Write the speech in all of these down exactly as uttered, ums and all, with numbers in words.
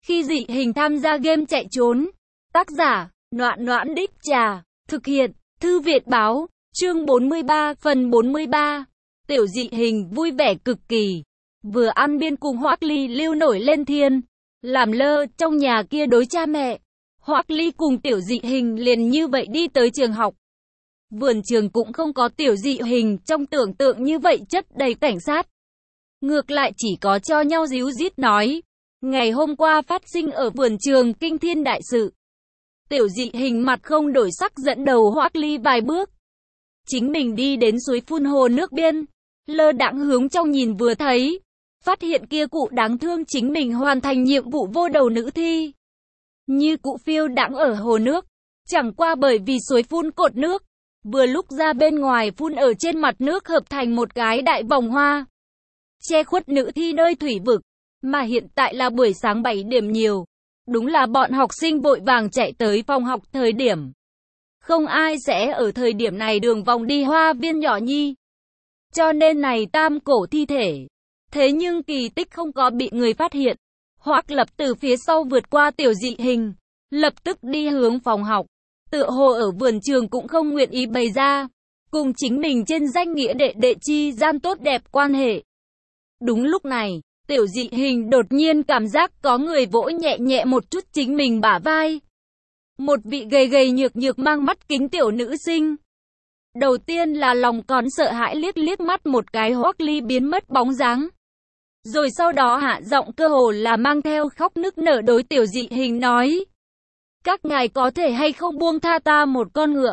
Khi dị hình tham gia game chạy trốn. Tác giả, Noãn Noãn Đích Trà. Thực hiện, Thư viện báo. Chương bốn mươi ba, phần bốn mươi ba. Tiểu dị hình vui vẻ cực kỳ. Vừa ăn biên cùng Hoắc Ly lưu nổi lên thiên. Làm lơ trong nhà kia đối cha mẹ. Hoắc Ly cùng tiểu dị hình liền như vậy đi tới trường học. Vườn trường cũng không có tiểu dị hình trong tưởng tượng như vậy chất đầy cảnh sát. Ngược lại chỉ có cho nhau díu dít nói. Ngày hôm qua phát sinh ở vườn trường kinh thiên đại sự. Tiểu dị hình mặt không đổi sắc dẫn đầu Hoắc Ly vài bước. Chính mình đi đến suối phun hồ nước biên. Lơ đãng hướng trong nhìn vừa thấy. Phát hiện kia cụ đáng thương chính mình hoàn thành nhiệm vụ vô đầu nữ thi. Như cụ phiêu đãng ở hồ nước. Chẳng qua bởi vì suối phun cột nước. Vừa lúc ra bên ngoài phun ở trên mặt nước hợp thành một cái đại vòng hoa. Che khuất nữ thi nơi thủy vực. Mà hiện tại là buổi sáng bảy điểm nhiều. Đúng là bọn học sinh vội vàng chạy tới phòng học thời điểm. Không ai sẽ ở thời điểm này đường vòng đi hoa viên nhỏ nhi. Cho nên này tam cổ thi thể. Thế nhưng kỳ tích không có bị người phát hiện. Hoắc Lập từ phía sau vượt qua tiểu dị hình. Lập tức đi hướng phòng học. Tựa hồ ở vườn trường cũng không nguyện ý bày ra. Cùng chính mình trên danh nghĩa đệ đệ chi gian tốt đẹp quan hệ. Đúng lúc này. Tiểu dị hình đột nhiên cảm giác có người vỗ nhẹ nhẹ một chút chính mình bả vai. Một vị gầy gầy nhược nhược mang mắt kính tiểu nữ sinh. Đầu tiên là lòng còn sợ hãi liếc liếc mắt một cái Hoắc Ly biến mất bóng dáng. Rồi sau đó hạ giọng cơ hồ là mang theo khóc nức nở đối tiểu dị hình nói. Các ngài có thể hay không buông tha ta một con ngựa.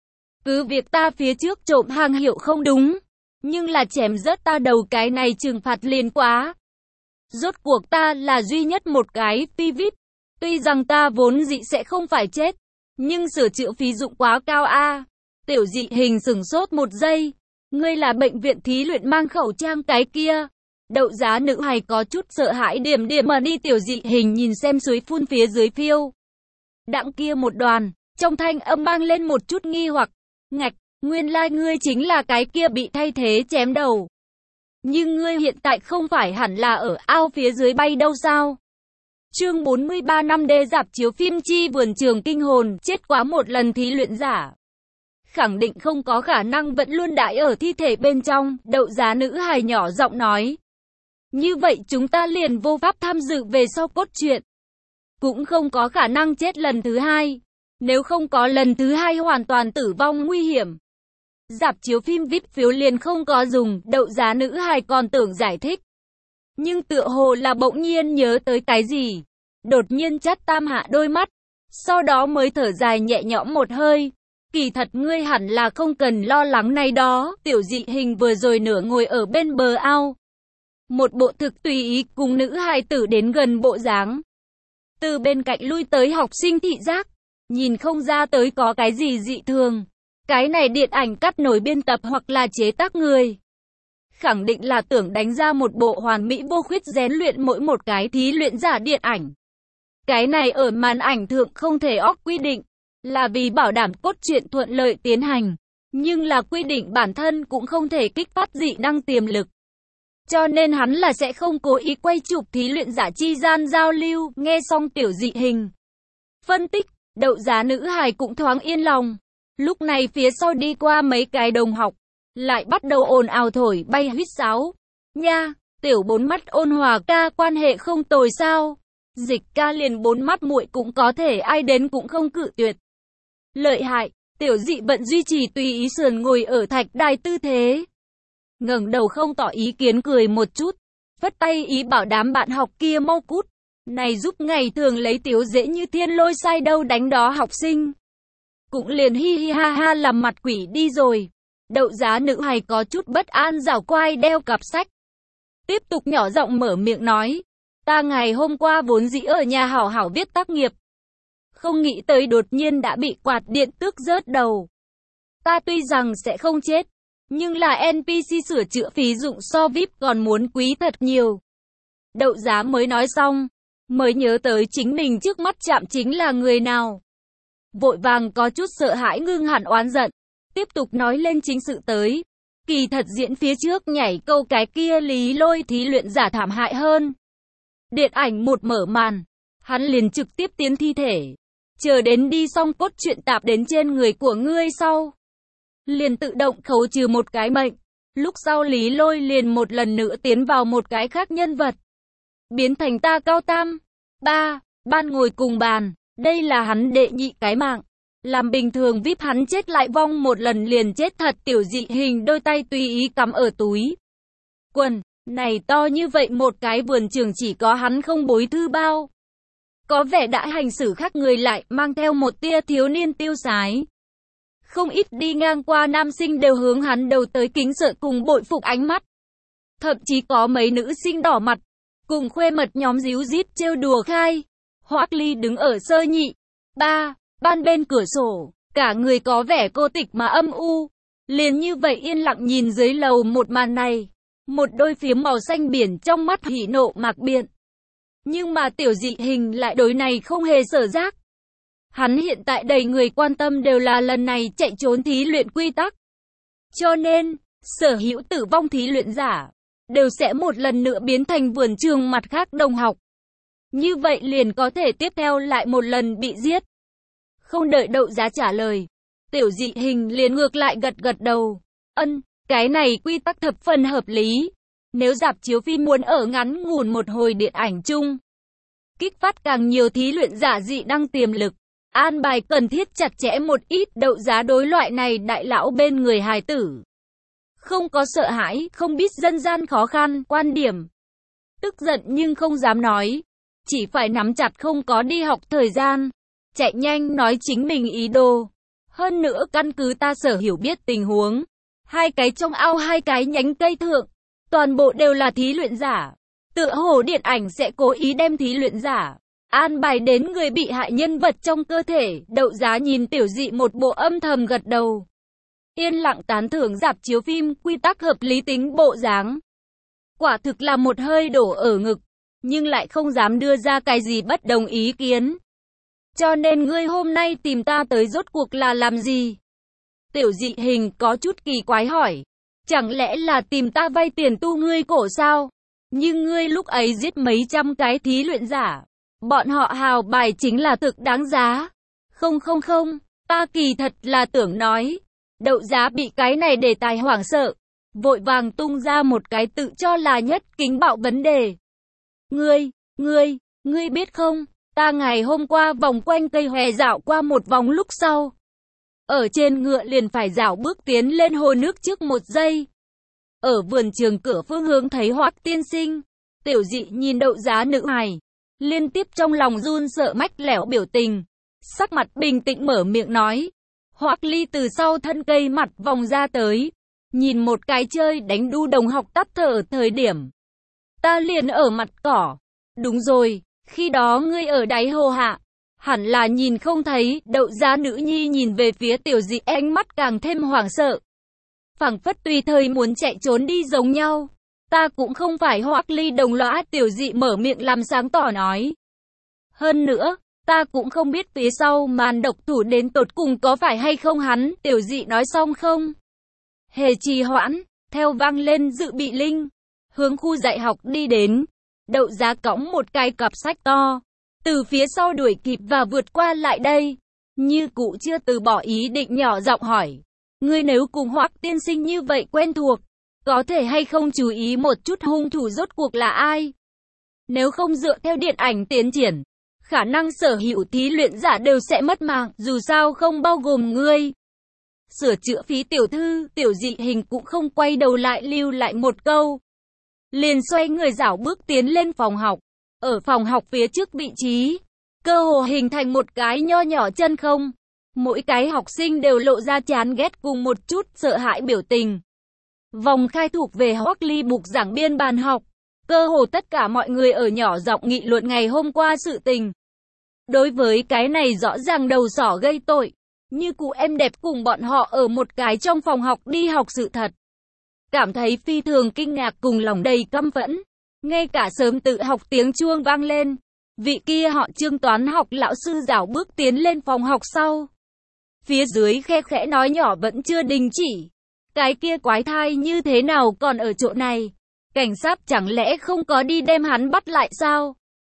Cứ việc ta phía trước trộm hàng hiệu không đúng. Nhưng là chém rớt ta đầu cái này trừng phạt liền quá. Rốt cuộc ta là duy nhất một cái phi vít. Tuy rằng ta vốn dĩ sẽ không phải chết. Nhưng sửa chữa phí dụng quá cao a. Tiểu dị hình sửng sốt một giây. Ngươi là bệnh viện thí luyện mang khẩu trang cái kia. Đậu giá nữ hài có chút sợ hãi điểm điểm mà đi tiểu dị hình nhìn xem suối phun phía dưới phiêu. Đặng kia một đoàn. Trong thanh âm mang lên một chút nghi hoặc. Ngạch, nguyên lai like ngươi chính là cái kia bị thay thế chém đầu. Nhưng ngươi hiện tại không phải hẳn là ở ao phía dưới bay đâu sao? Chương bốn mươi ba năm D rạp chiếu phim chi vườn trường kinh hồn, chết quá một lần thí luyện giả. Khẳng định không có khả năng vẫn luôn đãi ở thi thể bên trong, đậu giá nữ hài nhỏ giọng nói. Như vậy chúng ta liền vô pháp tham dự về sau cốt truyện. Cũng không có khả năng chết lần thứ hai. Nếu không có lần thứ hai hoàn toàn tử vong nguy hiểm. Rạp chiếu phim vê i pê phiếu liền không có dùng, đậu giá nữ hài còn tưởng giải thích. Nhưng tựa hồ là bỗng nhiên nhớ tới cái gì. Đột nhiên chắt tam hạ đôi mắt. Sau đó mới thở dài nhẹ nhõm một hơi. Kỳ thật ngươi hẳn là không cần lo lắng này đó. Tiểu dị hình vừa rồi nửa ngồi ở bên bờ ao. Một bộ thực tùy ý cùng nữ hài tử đến gần bộ dáng. Từ bên cạnh lui tới học sinh thị giác. Nhìn không ra tới có cái gì dị thường. Cái này điện ảnh cắt nổi biên tập hoặc là chế tác người. Khẳng định là tưởng đánh ra một bộ hoàn mỹ vô khuyết rèn luyện mỗi một cái thí luyện giả điện ảnh. Cái này ở màn ảnh thượng không thể óc quy định. Là vì bảo đảm cốt truyện thuận lợi tiến hành. Nhưng là quy định bản thân cũng không thể kích phát dị năng tiềm lực. Cho nên hắn là sẽ không cố ý quay chụp thí luyện giả chi gian giao lưu. Nghe xong tiểu dị hình phân tích, đậu giá nữ hài cũng thoáng yên lòng. Lúc này phía sau đi qua mấy cái đồng học, lại bắt đầu ồn ào thổi bay huýt sáo. Nha, tiểu bốn mắt ôn hòa ca quan hệ không tồi sao? Dịch ca liền bốn mắt muội cũng có thể ai đến cũng không cự tuyệt. Lợi hại, tiểu dị vận duy trì tùy ý sườn ngồi ở thạch đài tư thế. Ngẩng đầu không tỏ ý kiến cười một chút, phất tay ý bảo đám bạn học kia mau cút. Này giúp ngày thường lấy tiếu dễ như thiên lôi sai đâu đánh đó học sinh. Cũng liền hi hi ha ha làm mặt quỷ đi rồi. Đậu giá nữ hài có chút bất an giảo quai đeo cặp sách. Tiếp tục nhỏ giọng mở miệng nói. Ta ngày hôm qua vốn dĩ ở nhà hảo hảo viết tác nghiệp. Không nghĩ tới đột nhiên đã bị quạt điện tước rớt đầu. Ta tuy rằng sẽ không chết. Nhưng là en pê xê sửa chữa phí dụng so vê i pê còn muốn quý thật nhiều. Đậu giá mới nói xong. Mới nhớ tới chính mình trước mắt chạm chính là người nào. Vội vàng có chút sợ hãi ngưng hẳn oán giận. Tiếp tục nói lên chính sự tới. Kỳ thật diễn phía trước nhảy câu cái kia lý lôi thí luyện giả thảm hại hơn. Điện ảnh một mở màn. hắn liền trực tiếp tiến thi thể. Chờ đến đi xong cốt truyện tạp đến trên người của ngươi sau, liền tự động khấu trừ một cái mệnh. Lúc sau Lý Lôi liền một lần nữa tiến vào một cái khác nhân vật, biến thành ta cao tam. Ba, ban ngồi cùng bàn, đây là hắn đệ nhị cái mạng. Làm bình thường víp hắn chết lại vong một lần liền chết thật. Tiểu Dị Hình đôi tay tùy ý cắm ở túi quần, này to như vậy một cái vườn trường chỉ có hắn không bối thư bao. Có vẻ đã hành xử khác người lại mang theo một tia thiếu niên tiêu sái. Không ít đi ngang qua nam sinh đều hướng hắn đầu tới kính sợ cùng bội phục ánh mắt. Thậm chí có mấy nữ sinh đỏ mặt, cùng khuê mật nhóm díu dít trêu đùa khai. Hoắc Ly đứng ở sơ nhị, ba, ban bên cửa sổ, cả người có vẻ cô tịch mà âm u. Liền như vậy yên lặng nhìn dưới lầu một màn này, một đôi phiếm màu xanh biển trong mắt hỉ nộ mạc biện. Nhưng mà Tiểu Dị Hình lại đối này không hề sở giác. Hắn hiện tại đầy người quan tâm đều là lần này chạy trốn thí luyện quy tắc. Cho nên, sở hữu tử vong thí luyện giả, đều sẽ một lần nữa biến thành vườn trường mặt khác đồng học. Như vậy liền có thể tiếp theo lại một lần bị giết. Không đợi Đậu Giá trả lời, Tiểu Dị Hình liền ngược lại gật gật đầu. Ân, cái này quy tắc thập phần hợp lý. Nếu rạp chiếu phim muốn ở ngắn ngủn một hồi điện ảnh chung, kích phát càng nhiều thí luyện giả dị năng tiềm lực, an bài cần thiết chặt chẽ một ít. Đậu Giá đối loại này đại lão bên người hài tử không có sợ hãi, không biết dân gian khó khăn, quan điểm. Tức giận nhưng không dám nói, chỉ phải nắm chặt không có đi học thời gian, chạy nhanh nói chính mình ý đồ. Hơn nữa căn cứ ta sở hiểu biết tình huống, hai cái trong ao hai cái nhánh cây thượng, toàn bộ đều là thí luyện giả. Tựa hồ điện ảnh sẽ cố ý đem thí luyện giả an bài đến người bị hại nhân vật trong cơ thể. Đậu Giá nhìn Tiểu Dị một bộ âm thầm gật đầu, yên lặng tán thưởng rạp chiếu phim quy tắc hợp lý tính bộ dáng. Quả thực là một hơi đổ ở ngực, nhưng lại không dám đưa ra cái gì bất đồng ý kiến. Cho nên ngươi hôm nay tìm ta tới rốt cuộc là làm gì? Tiểu Dị Hình có chút kỳ quái hỏi. Chẳng lẽ là tìm ta vay tiền tu ngươi cổ sao? Nhưng ngươi lúc ấy giết mấy trăm cái thí luyện giả, bọn họ hào bài chính là thực đáng giá. Không không không, ta kỳ thật là tưởng nói. Đậu Giá bị cái này đề tài hoảng sợ, vội vàng tung ra một cái tự cho là nhất kính bạo vấn đề. Ngươi, ngươi, ngươi biết không, ta ngày hôm qua vòng quanh cây hòe dạo qua một vòng lúc sau, ở trên ngựa liền phải dạo bước tiến lên hồ nước trước một giây. Ở vườn trường cửa phương hướng thấy Hoắc tiên sinh. Tiểu Dị nhìn Đậu Giá nữ hài, liên tiếp trong lòng run sợ mách lẻo biểu tình, sắc mặt bình tĩnh mở miệng nói. Hoắc Ly từ sau thân cây mặt vòng ra tới, nhìn một cái chơi đánh đu đồng học tắt thở thời điểm. Ta liền ở mặt cỏ. Đúng rồi, khi đó ngươi ở đáy hồ hạ, hẳn là nhìn không thấy. Đậu Giá nữ nhi nhìn về phía Tiểu Dị, ánh mắt càng thêm hoảng sợ, phảng phất tùy thời muốn chạy trốn đi giống nhau. Ta cũng không phải Hoắc Ly đồng lõa. Tiểu Dị mở miệng làm sáng tỏ nói. Hơn nữa, ta cũng không biết phía sau màn độc thủ đến tột cùng có phải hay không hắn. Tiểu Dị nói xong không hề trì hoãn, theo vang lên dự bị linh, hướng khu dạy học đi đến. Đậu Giá cõng một cái cặp sách to, từ phía sau đuổi kịp và vượt qua lại đây. Như cụ chưa từ bỏ ý định, nhỏ giọng hỏi. Ngươi nếu cùng Hoắc tiên sinh như vậy quen thuộc, có thể hay không chú ý một chút hung thủ rốt cuộc là ai? Nếu không dựa theo điện ảnh tiến triển, khả năng sở hữu thí luyện giả đều sẽ mất mạng, dù sao không bao gồm ngươi. Sửa chữa phí tiểu thư. Tiểu Dị Hình cũng không quay đầu lại lưu lại một câu, liền xoay người dảo bước tiến lên phòng học. Ở phòng học phía trước vị trí, cơ hồ hình thành một cái nho nhỏ chân không. Mỗi cái học sinh đều lộ ra chán ghét cùng một chút sợ hãi biểu tình. Vòng khai thuộc về Hoắc Ly bục giảng biên bàn học, cơ hồ tất cả mọi người ở nhỏ giọng nghị luận ngày hôm qua sự tình. Đối với cái này rõ ràng đầu sỏ gây tội, như cụ em đẹp cùng bọn họ ở một cái trong phòng học đi học sự thật, cảm thấy phi thường kinh ngạc cùng lòng đầy căm phẫn. Ngay cả sớm tự học tiếng chuông vang lên, vị kia họ Trương toán học lão sư dảo bước tiến lên phòng học sau. Phía dưới khe khẽ nói nhỏ vẫn chưa đình chỉ. Cái kia quái thai như thế nào còn ở chỗ này? Cảnh sát chẳng lẽ không có đi đem hắn bắt lại sao?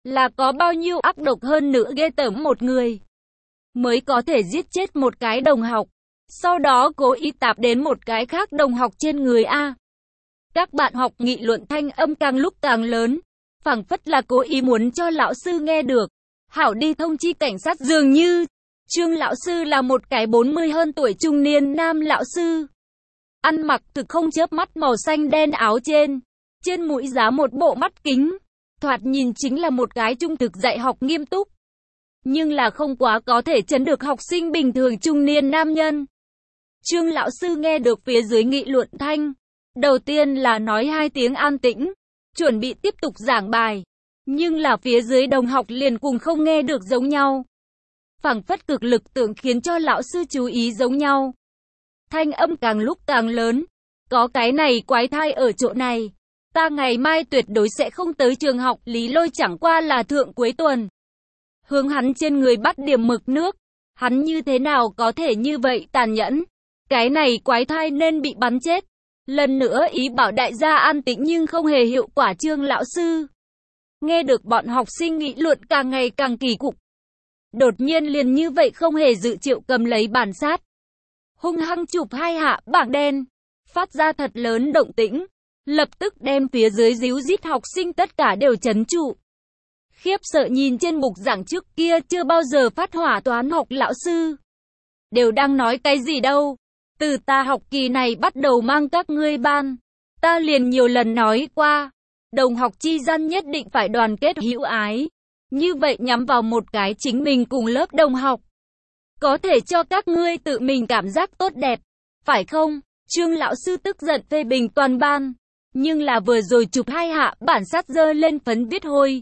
là có bao nhiêu ác độc hơn nữa ghê tởm một người mới có thể giết chết một cái đồng học, sau đó cố ý tạp đến một cái khác đồng học trên người a. Các bạn học nghị luận thanh âm càng lúc càng lớn, phảng phất là cố ý muốn cho lão sư nghe được. Hảo đi thông chi cảnh sát dường như. Trương lão sư là một cái bốn mươi hơn tuổi trung niên nam lão sư. Ăn mặc thực không chớp mắt màu xanh đen áo trên. Trên mũi giá một bộ mắt kính. Thoạt nhìn chính là một cái trung thực dạy học nghiêm túc. Nhưng là không quá có thể chấn được học sinh bình thường trung niên nam nhân. Trương lão sư nghe được phía dưới nghị luận thanh. Đầu tiên là nói hai tiếng an tĩnh. Chuẩn bị tiếp tục giảng bài. Nhưng là phía dưới đồng học liền cùng không nghe được giống nhau. Phảng phất cực lực tưởng khiến cho lão sư chú ý giống nhau. Thanh âm càng lúc càng lớn. Có cái này quái thai ở chỗ này. Ta ngày mai tuyệt đối sẽ không tới trường học. Lý Lôi chẳng qua là thượng cuối tuần. Hướng hắn trên người bắt điểm mực nước. Hắn như thế nào có thể như vậy tàn nhẫn. Cái này quái thai nên bị bắn chết. Lần nữa ý bảo đại gia an tĩnh nhưng không hề hiệu quả. Trương lão sư nghe được bọn học sinh nghị luận càng ngày càng kỳ cục. Đột nhiên liền như vậy không hề dự triệu cầm lấy bản sát. Hung hăng chụp hai hạ bảng đen. Phát ra thật lớn động tĩnh. Lập tức đem phía dưới díu dít học sinh tất cả đều trấn trụ. Khiếp sợ nhìn trên bục giảng trước kia chưa bao giờ phát hỏa toán học lão sư. Đều đang nói cái gì đâu. Từ ta học kỳ này bắt đầu mang các ngươi ban. Ta liền nhiều lần nói qua. Đồng học chi gian nhất định phải đoàn kết hữu ái. Như vậy nhắm vào một cái chính mình cùng lớp đồng học. Có thể cho các ngươi tự mình cảm giác tốt đẹp. Phải không? Trương lão sư tức giận phê bình toàn ban. Nhưng là vừa rồi chụp hai hạ bản sát dơ lên phấn viết hôi.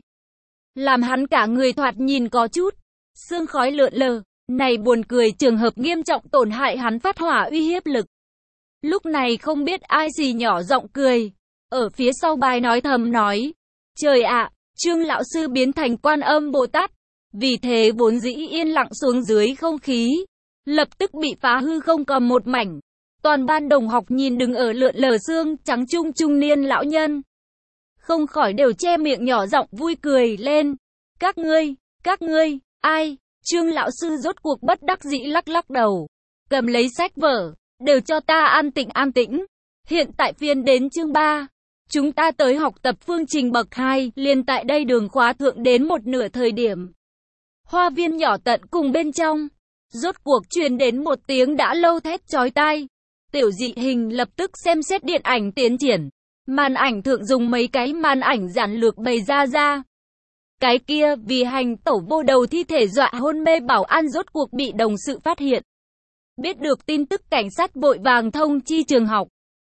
Làm hắn cả người thoạt nhìn có chút. Sương khói lượn lờ. Này buồn cười trường hợp nghiêm trọng tổn hại hắn phát hỏa uy hiếp lực. Lúc này không biết ai gì nhỏ giọng cười. Ở phía sau bài nói thầm nói. Trời ạ, Trương lão sư biến thành Quan Âm Bồ Tát. Vì thế vốn dĩ yên lặng xuống dưới không khí. Lập tức bị phá hư không còn một mảnh. Toàn ban đồng học nhìn đứng ở lượn lờ xương trắng trung trung niên lão nhân. Không khỏi đều che miệng nhỏ giọng vui cười lên. Các ngươi, các ngươi, ai? Trương lão sư rốt cuộc bất đắc dĩ lắc lắc đầu. Cầm lấy sách vở, đều cho ta an tĩnh an tĩnh. Hiện tại phiên đến chương ba. Chúng ta tới học tập phương trình bậc hai, liền tại đây đường khóa thượng đến một nửa thời điểm. Hoa viên nhỏ tận cùng bên trong. Rốt cuộc truyền đến một tiếng đã lâu thét chói tai. Tiểu dị hình lập tức xem xét điện ảnh tiến triển. Màn ảnh thượng dùng mấy cái màn ảnh giản lược bày ra ra. Cái kia vì hành tẩu vô đầu thi thể dọa hôn mê bảo an rốt cuộc bị đồng sự phát hiện. Biết được tin tức cảnh sát vội vàng thông chi trường học.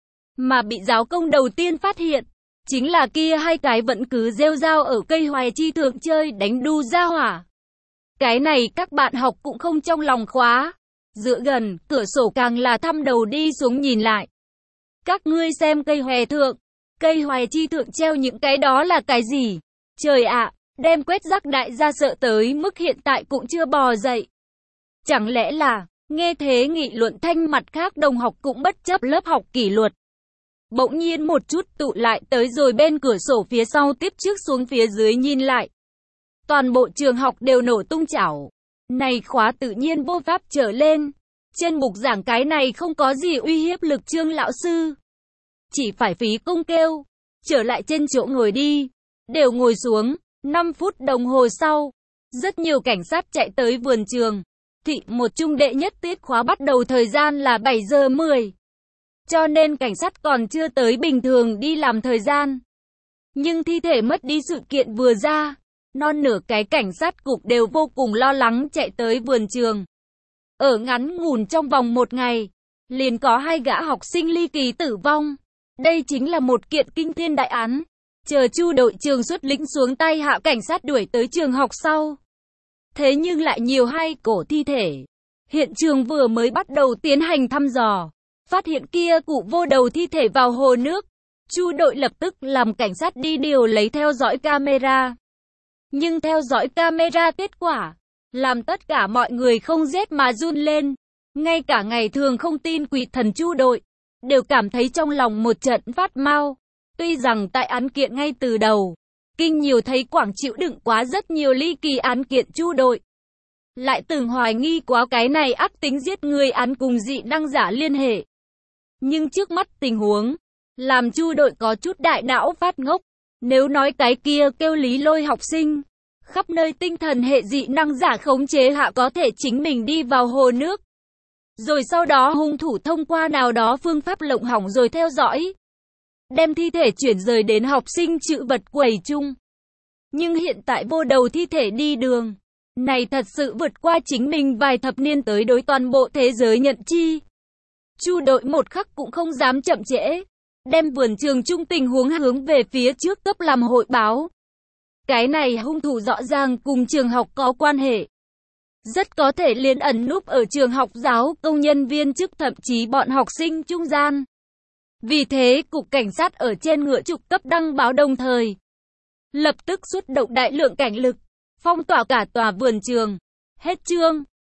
Mà bị giáo công đầu tiên phát hiện. Chính là kia hai cái vẫn cứ rêu rao ở cây hoài chi thượng chơi đánh đu ra hỏa. Cái này các bạn học cũng không trong lòng khóa. Dựa gần, cửa sổ càng là thăm đầu đi xuống nhìn lại. Các ngươi xem cây hoè thượng. Cây hoài chi thượng treo những cái đó là cái gì? Trời ạ, đem quét rác đại gia sợ tới mức hiện tại cũng chưa bò dậy. Chẳng lẽ là, nghe thế nghị luận thanh mặt khác đồng học cũng bất chấp lớp học kỷ luật. Bỗng nhiên một chút tụ lại tới rồi bên cửa sổ phía sau tiếp trước xuống phía dưới nhìn lại. Toàn bộ trường học đều nổ tung chảo. Này khóa tự nhiên vô pháp trở lên. Trên bục giảng cái này không có gì uy hiếp lực Trương lão sư. Chỉ phải phí công kêu. Trở lại trên chỗ ngồi đi. Đều ngồi xuống. năm phút đồng hồ sau. Rất nhiều cảnh sát chạy tới vườn trường. Thị một trung đệ nhất tiết khóa bắt đầu thời gian là bảy giờ mười. Cho nên cảnh sát còn chưa tới bình thường đi làm thời gian. Nhưng thi thể mất đi sự kiện vừa ra. Non nửa cái cảnh sát cục đều vô cùng lo lắng chạy tới vườn trường. Ở ngắn ngủn trong vòng một ngày, liền có hai gã học sinh ly kỳ tử vong. Đây chính là một kiện kinh thiên đại án. Chờ Chu đội trường xuất lĩnh xuống tay hạ cảnh sát đuổi tới trường học sau. Thế nhưng lại nhiều hai cổ thi thể. Hiện trường vừa mới bắt đầu tiến hành thăm dò. Phát hiện kia cụ vô đầu thi thể vào hồ nước. Chu đội lập tức làm cảnh sát đi điều lấy theo dõi camera. Nhưng theo dõi camera kết quả, làm tất cả mọi người không rét mà run lên. Ngay cả ngày thường không tin quỷ thần Chu đội, đều cảm thấy trong lòng một trận phát mau. Tuy rằng tại án kiện ngay từ đầu, Kinh nhiều thấy Quảng chịu đựng quá rất nhiều ly kỳ án kiện Chu đội. Lại từng hoài nghi quá cái này ắt tính giết người án cùng dị năng giả liên hệ. Nhưng trước mắt tình huống, làm Chu đội có chút đại não phát ngốc. Nếu nói cái kia kêu Lý Lôi học sinh, khắp nơi tinh thần hệ dị năng giả khống chế hạ có thể chính mình đi vào hồ nước. Rồi sau đó hung thủ thông qua nào đó phương pháp lộng hỏng rồi theo dõi. Đem thi thể chuyển rời đến học sinh trữ vật quầy chung. Nhưng hiện tại vô đầu thi thể đi đường. Này thật sự vượt qua chính mình vài thập niên tới đối toàn bộ thế giới nhận chi. Chu đội một khắc cũng không dám chậm trễ. Đem vườn trường chung tình huống hướng về phía trước cấp làm hội báo. Cái này hung thủ rõ ràng cùng trường học có quan hệ. Rất có thể liên ẩn núp ở trường học giáo công nhân viên chức thậm chí bọn học sinh trung gian. Vì thế, Cục Cảnh sát ở trên ngựa trục cấp đăng báo đồng thời. Lập tức xuất động đại lượng cảnh lực, phong tỏa cả tòa vườn trường. Hết chương.